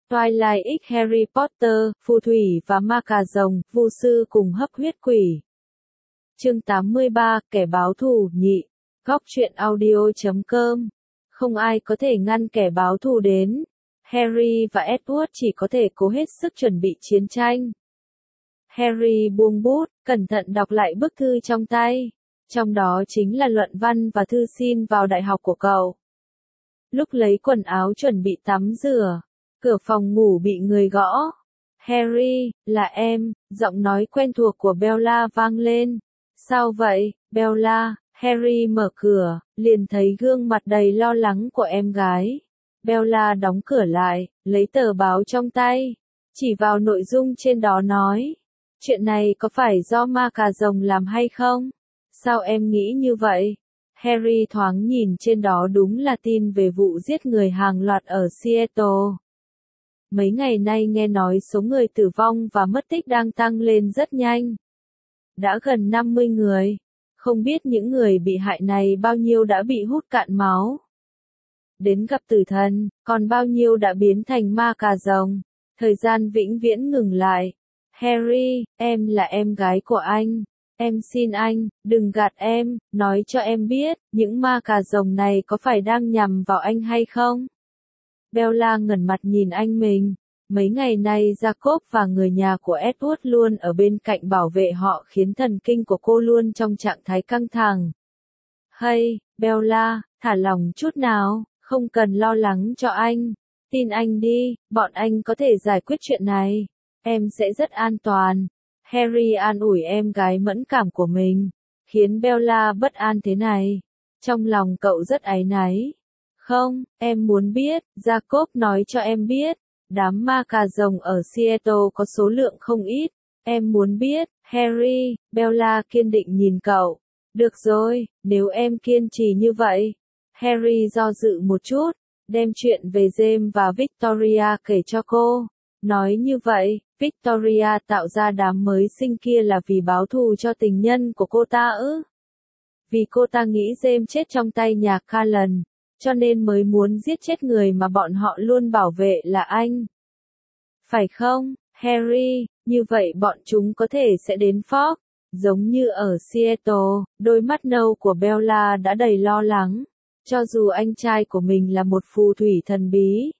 Twilight X Harry Potter, phù thủy và ma cà rồng, vu sư cùng hấp huyết quỷ. Chương 83, kẻ báo thù nhị. Góc truyện audio.com. Không ai có thể ngăn kẻ báo thù đến. Harry và Edward chỉ có thể cố hết sức chuẩn bị chiến tranh. Harry buông bút, cẩn thận đọc lại bức thư trong tay. Trong đó chính là luận văn và thư xin vào đại học của cậu. Lúc lấy quần áo chuẩn bị tắm rửa, cửa phòng ngủ bị người gõ. Harry, là em, giọng nói quen thuộc của Bella vang lên. Sao vậy, Bella? Harry mở cửa, liền thấy gương mặt đầy lo lắng của em gái. Bella đóng cửa lại, lấy tờ báo trong tay, chỉ vào nội dung trên đó nói. Chuyện này có phải do ma cà rồng làm hay không? Sao em nghĩ như vậy? Harry thoáng nhìn trên đó đúng là tin về vụ giết người hàng loạt ở Seattle. Mấy ngày nay nghe nói số người tử vong và mất tích đang tăng lên rất nhanh. Đã gần 50 người. Không biết những người bị hại này bao nhiêu đã bị hút cạn máu. Đến gặp tử thần, còn bao nhiêu đã biến thành ma cà rồng. Thời gian vĩnh viễn ngừng lại. Harry, em là em gái của anh. Em xin anh, đừng gạt em, nói cho em biết, những ma cà rồng này có phải đang nhằm vào anh hay không? Bella ngẩng mặt nhìn anh mình. Mấy ngày nay Jacob và người nhà của Edward luôn ở bên cạnh bảo vệ họ khiến thần kinh của cô luôn trong trạng thái căng thẳng. Hey, Bella, thả lòng chút nào, không cần lo lắng cho anh. Tin anh đi, bọn anh có thể giải quyết chuyện này. Em sẽ rất an toàn. Harry an ủi em gái mẫn cảm của mình, khiến Bella bất an thế này. Trong lòng cậu rất áy náy. Không, em muốn biết, Jacob nói cho em biết. Đám ma cà rồng ở Seattle có số lượng không ít. Em muốn biết, Harry, Bella kiên định nhìn cậu. Được rồi, nếu em kiên trì như vậy. Harry do dự một chút, đem chuyện về James và Victoria kể cho cô. Nói như vậy, Victoria tạo ra đám mới sinh kia là vì báo thù cho tình nhân của cô ta ư? Vì cô ta nghĩ James chết trong tay nhà Callan, cho nên mới muốn giết chết người mà bọn họ luôn bảo vệ là anh. Phải không, Harry? Như vậy bọn chúng có thể sẽ đến Fox, giống như ở Seattle. Đôi mắt nâu của Bella đã đầy lo lắng. Cho dù anh trai của mình là một phù thủy thần bí,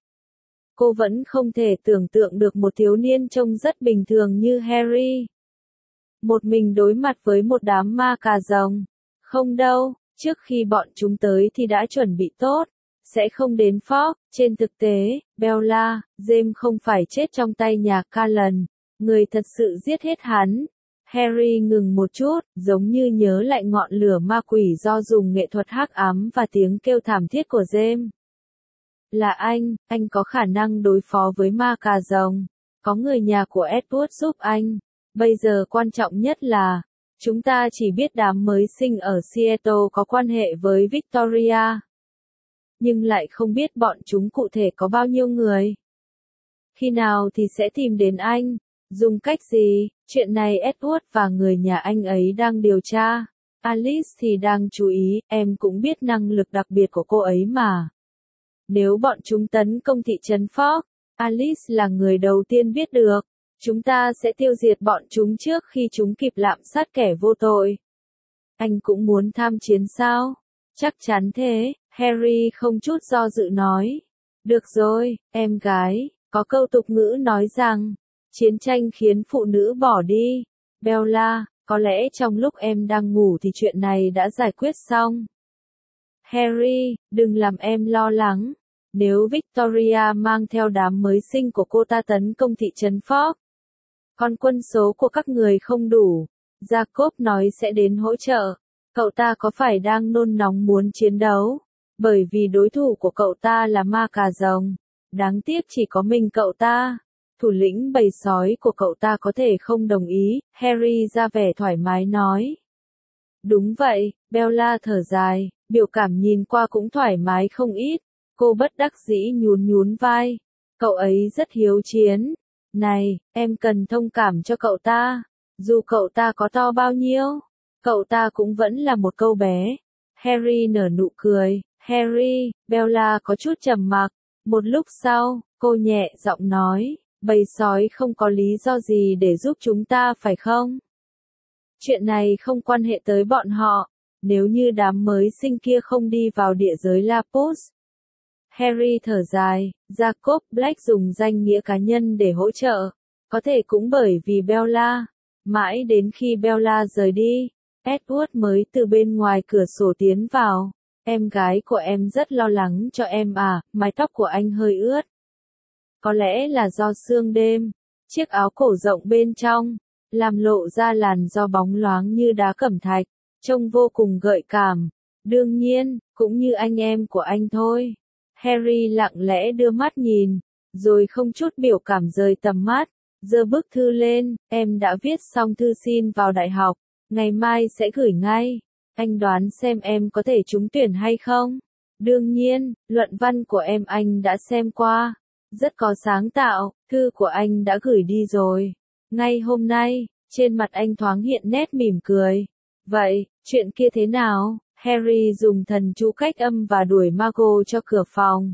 cô vẫn không thể tưởng tượng được một thiếu niên trông rất bình thường như Harry. Một mình đối mặt với một đám ma cà rồng. Không đâu, trước khi bọn chúng tới thì đã chuẩn bị tốt. Sẽ không đến Fox. Trên thực tế, Bella, James không phải chết trong tay nhà Callan. Người thật sự giết hết hắn. Harry ngừng một chút, giống như nhớ lại ngọn lửa ma quỷ do dùng nghệ thuật hắc ám và tiếng kêu thảm thiết của James. Là anh có khả năng đối phó với ma cà rồng. Có người nhà của Edward giúp anh. Bây giờ quan trọng nhất là, chúng ta chỉ biết đám mới sinh ở Seattle có quan hệ với Victoria. Nhưng lại không biết bọn chúng cụ thể có bao nhiêu người. Khi nào thì sẽ tìm đến anh? Dùng cách gì? Chuyện này Edward và người nhà anh ấy đang điều tra. Alice thì đang chú ý, em cũng biết năng lực đặc biệt của cô ấy mà. Nếu bọn chúng tấn công thị trấn Fox, Alice là người đầu tiên biết được. Chúng ta sẽ tiêu diệt bọn chúng trước khi chúng kịp lạm sát kẻ vô tội. Anh cũng muốn tham chiến sao? Chắc chắn thế, Harry không chút do dự nói. Được rồi, em gái, có câu tục ngữ nói rằng, chiến tranh khiến phụ nữ bỏ đi. Bella, có lẽ trong lúc em đang ngủ thì chuyện này đã giải quyết xong. Harry, đừng làm em lo lắng. Nếu Victoria mang theo đám mới sinh của cô ta tấn công thị trấn Fox, còn quân số của các người không đủ, Jacob nói sẽ đến hỗ trợ. Cậu ta có phải đang nôn nóng muốn chiến đấu? Bởi vì đối thủ của cậu ta là ma cà rồng. Đáng tiếc chỉ có mình cậu ta. Thủ lĩnh bầy sói của cậu ta có thể không đồng ý, Harry ra vẻ thoải mái nói. Đúng vậy, Bella thở dài, biểu cảm nhìn qua cũng thoải mái không ít. Cô bất đắc dĩ nhún nhún vai. Cậu ấy rất hiếu chiến. Này, em cần thông cảm cho cậu ta. Dù cậu ta có to bao nhiêu, cậu ta cũng vẫn là một câu bé. Harry nở nụ cười. Harry, Bella có chút trầm mặc. Một lúc sau, Cô nhẹ giọng nói, bầy sói không có lý do gì để giúp chúng ta phải không? Chuyện này không quan hệ tới bọn họ, nếu như đám mới sinh kia không đi vào địa giới Lapus. Harry thở dài, Jacob Black dùng danh nghĩa cá nhân để hỗ trợ, có thể cũng bởi vì Bella. Mãi đến khi Bella rời đi, Edward mới từ bên ngoài cửa sổ tiến vào. Em gái của em rất lo lắng cho em à, mái tóc của anh hơi ướt. Có lẽ là do sương đêm, chiếc áo cổ rộng bên trong, làm lộ ra làn da bóng loáng như đá cẩm thạch, trông vô cùng gợi cảm. Đương nhiên, cũng như anh em của anh thôi. Harry lặng lẽ đưa mắt nhìn, rồi không chút biểu cảm rời tầm mắt, giơ bức thư lên, em đã viết xong thư xin vào đại học, ngày mai sẽ gửi ngay. Anh đoán xem em có thể trúng tuyển hay không? Đương nhiên, luận văn của em anh đã xem qua. Rất có sáng tạo, thư của anh đã gửi đi rồi. Ngay hôm nay, trên mặt anh thoáng hiện nét mỉm cười. Vậy, chuyện kia thế nào? Harry dùng thần chú cách âm và đuổi Margot cho cửa phòng.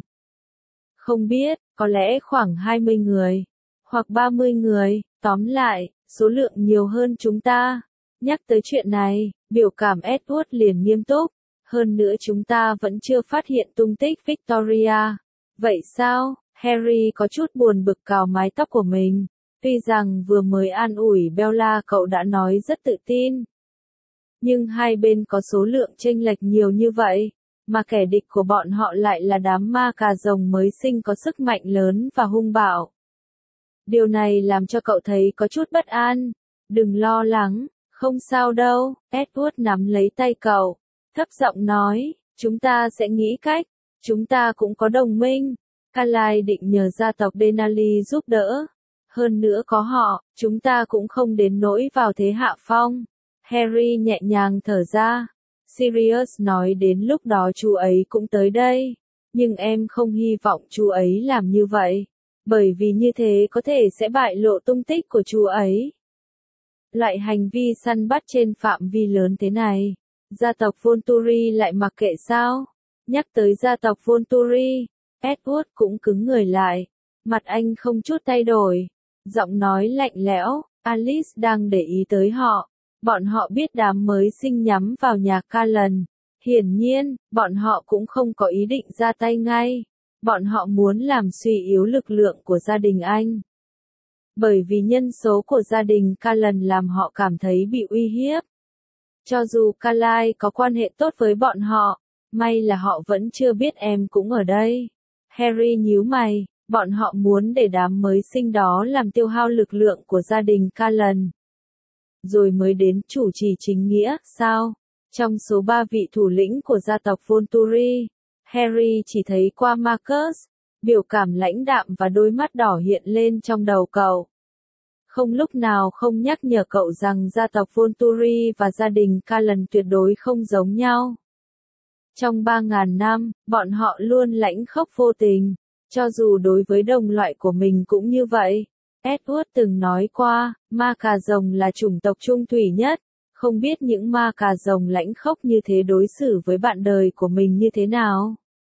Không biết, có lẽ khoảng 20 người, hoặc 30 người, tóm lại, số lượng nhiều hơn chúng ta. Nhắc tới chuyện này, biểu cảm Edward liền nghiêm túc. Hơn nữa chúng ta vẫn chưa phát hiện tung tích Victoria. Vậy sao? Harry có chút buồn bực cào mái tóc của mình. Tuy rằng vừa mới an ủi Bella cậu đã nói rất tự tin. Nhưng hai bên có số lượng chênh lệch nhiều như vậy, mà kẻ địch của bọn họ lại là đám ma cà rồng mới sinh có sức mạnh lớn và hung bạo. Điều này làm cho cậu thấy có chút bất an. Đừng lo lắng, không sao đâu, Edward nắm lấy tay cậu, thấp giọng nói, chúng ta sẽ nghĩ cách, chúng ta cũng có đồng minh. Carlisle định nhờ gia tộc Denali giúp đỡ. Hơn nữa có họ, chúng ta cũng không đến nỗi vào thế hạ phong. Harry nhẹ nhàng thở ra. Sirius nói đến lúc đó chú ấy cũng tới đây. Nhưng em không hy vọng chú ấy làm như vậy. Bởi vì như thế có thể sẽ bại lộ tung tích của chú ấy. Loại hành vi săn bắt trên phạm vi lớn thế này, gia tộc Volturi lại mặc kệ sao? Nhắc tới gia tộc Volturi, Edward cũng cứng người lại. Mặt anh không chút thay đổi. Giọng nói lạnh lẽo, Alice đang để ý tới họ. Bọn họ biết đám mới sinh nhắm vào nhà Callan. Hiển nhiên, bọn họ cũng không có ý định ra tay ngay. Bọn họ muốn làm suy yếu lực lượng của gia đình anh. Bởi vì nhân số của gia đình Callan làm họ cảm thấy bị uy hiếp. Cho dù Carlisle có quan hệ tốt với bọn họ, may là họ vẫn chưa biết em cũng ở đây. Harry nhíu mày, bọn họ muốn để đám mới sinh đó làm tiêu hao lực lượng của gia đình Callan. Rồi mới đến chủ trì chính nghĩa, sao? Trong số 3 vị thủ lĩnh của gia tộc Volturi, Harry chỉ thấy qua Marcus, biểu cảm lãnh đạm và đôi mắt đỏ hiện lên trong đầu cậu. Không lúc nào không nhắc nhở cậu rằng gia tộc Volturi và gia đình Callan tuyệt đối không giống nhau. Trong 3.000 năm, bọn họ luôn lãnh khốc vô tình, cho dù đối với đồng loại của mình cũng như vậy. Edward từng nói qua, ma cà rồng là chủng tộc trung thủy nhất, không biết những ma cà rồng lãnh khốc như thế đối xử với bạn đời của mình như thế nào.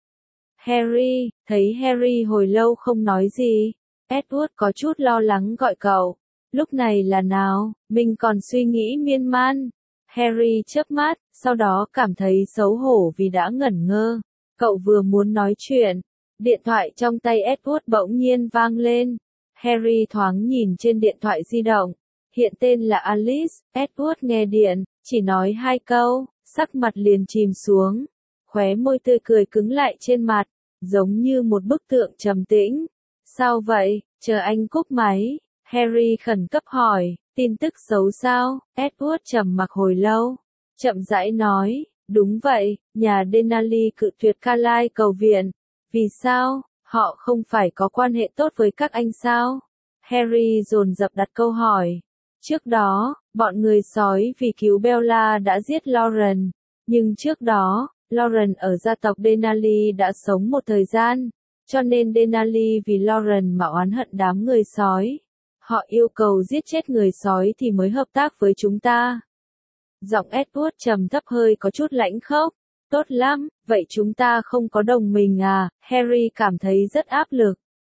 Harry, thấy Harry hồi lâu không nói gì, Edward có chút lo lắng gọi cậu. Lúc này là nào, mình còn suy nghĩ miên man. Harry chớp mắt, sau đó cảm thấy xấu hổ vì đã ngẩn ngơ. Cậu vừa muốn nói chuyện, điện thoại trong tay Edward bỗng nhiên vang lên. Harry thoáng nhìn trên điện thoại di động, hiện tên là Alice. Edward nghe điện, chỉ nói 2 câu, sắc mặt liền chìm xuống. Khóe môi tươi cười cứng lại trên mặt, giống như một bức tượng trầm tĩnh. Sao vậy, chờ anh cúp máy. Harry khẩn cấp hỏi, tin tức xấu sao? Edward trầm mặc hồi lâu, chậm rãi nói, đúng vậy, nhà Denali cự tuyệt Carlisle cầu viện. Vì sao? Họ không phải có quan hệ tốt với các anh sao? Harry dồn dập đặt câu hỏi. Trước đó, bọn người sói vì cứu Bella đã giết Lauren. Nhưng trước đó, Lauren ở gia tộc Denali đã sống một thời gian. Cho nên Denali vì Lauren mà oán hận đám người sói. Họ yêu cầu giết chết người sói thì mới hợp tác với chúng ta. Giọng Edward trầm thấp hơi có chút lãnh khốc. Tốt lắm, vậy chúng ta không có đồng minh à? Harry cảm thấy rất áp lực.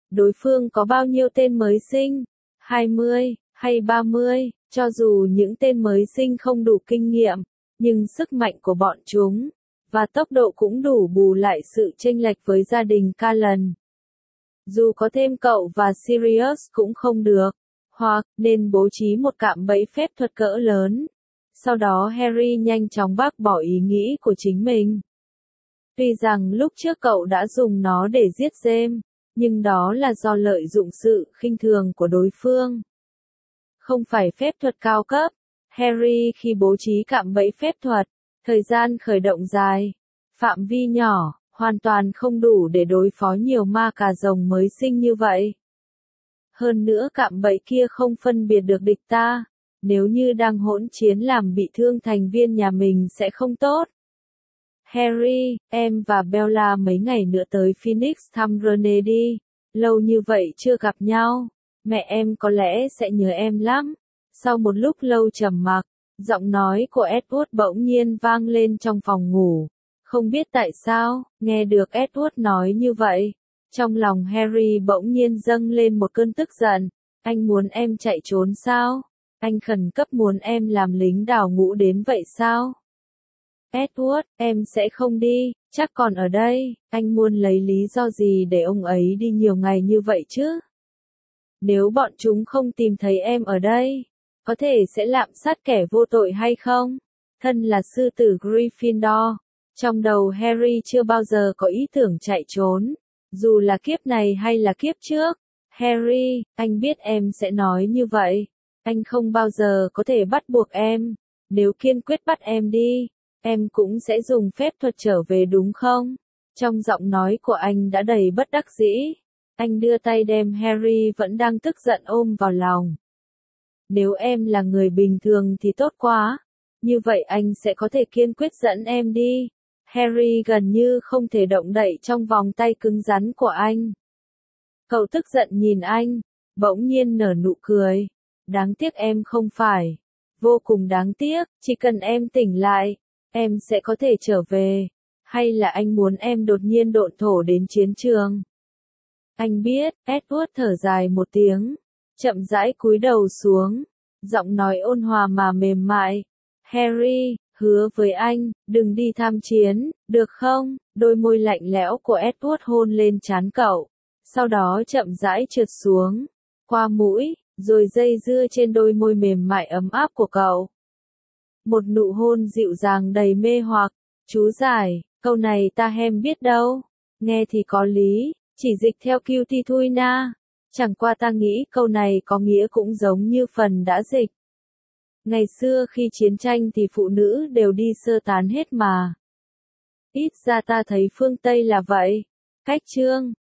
đối phương có bao nhiêu tên mới sinh, 20, hay 30, cho dù những tên mới sinh không đủ kinh nghiệm, nhưng sức mạnh của bọn chúng, và tốc độ cũng đủ bù lại sự chênh lệch với gia đình Callan. Dù có thêm cậu và Sirius cũng không được, hoặc nên bố trí một cạm bẫy phép thuật cỡ lớn. Sau đó Harry nhanh chóng bác bỏ ý nghĩ của chính mình. Tuy rằng lúc trước cậu đã dùng nó để giết James, nhưng đó là do lợi dụng sự khinh thường của đối phương. Không phải phép thuật cao cấp. Harry khi bố trí cạm bẫy phép thuật, thời gian khởi động dài, phạm vi nhỏ, hoàn toàn không đủ để đối phó nhiều ma cà rồng mới sinh như vậy. Hơn nữa cạm bẫy kia không phân biệt được địch ta, nếu như đang hỗn chiến làm bị thương thành viên nhà mình sẽ không tốt. Harry, em và Bella mấy ngày nữa tới Phoenix thăm Rene đi, lâu như vậy chưa gặp nhau, mẹ em có lẽ sẽ nhớ em lắm. Sau một lúc lâu trầm mặc, giọng nói của Edward bỗng nhiên vang lên trong phòng ngủ. Không biết tại sao, nghe được Edward nói như vậy, trong lòng Harry bỗng nhiên dâng lên một cơn tức giận. Anh muốn em chạy trốn sao? Anh khẩn cấp muốn em làm lính đào ngũ đến vậy sao? Edward, em sẽ không đi, chắc còn ở đây, anh muốn lấy lý do gì để ông ấy đi nhiều ngày như vậy chứ? Nếu bọn chúng không tìm thấy em ở đây, có thể sẽ lạm sát kẻ vô tội hay không? Thân là sư tử Gryffindor, trong đầu Harry chưa bao giờ có ý tưởng chạy trốn, dù là kiếp này hay là kiếp trước. Harry, anh biết em sẽ nói như vậy, anh không bao giờ có thể bắt buộc em, nếu kiên quyết bắt em đi, em cũng sẽ dùng phép thuật trở về đúng không? Trong giọng nói của anh đã đầy bất đắc dĩ. Anh đưa tay đem Harry vẫn đang tức giận ôm vào lòng. Nếu em là người bình thường thì tốt quá. Như vậy anh sẽ có thể kiên quyết dẫn em đi. Harry gần như không thể động đậy trong vòng tay cứng rắn của anh. Cậu tức giận nhìn anh, bỗng nhiên nở nụ cười. Đáng tiếc em không phải. Vô cùng đáng tiếc, chỉ cần em tỉnh lại, em sẽ có thể trở về. Hay là anh muốn em đột nhiên độn thổ đến chiến trường? Anh biết, Edward thở dài một tiếng, chậm rãi cúi đầu xuống, giọng nói ôn hòa mà mềm mại. Harry, hứa với anh, đừng đi tham chiến, được không? Đôi môi lạnh lẽo của Edward hôn lên trán cậu, sau đó chậm rãi trượt xuống, qua mũi, rồi dây dưa trên đôi môi mềm mại ấm áp của cậu. Một nụ hôn dịu dàng đầy mê hoặc. Chú giải, câu này ta hem biết đâu. Nghe thì có lý, chỉ dịch theo Cutie Thui na. Chẳng qua ta nghĩ câu này có nghĩa cũng giống như phần đã dịch. Ngày xưa khi chiến tranh thì phụ nữ đều đi sơ tán hết mà. Ít ra ta thấy phương Tây là vậy. Cách chương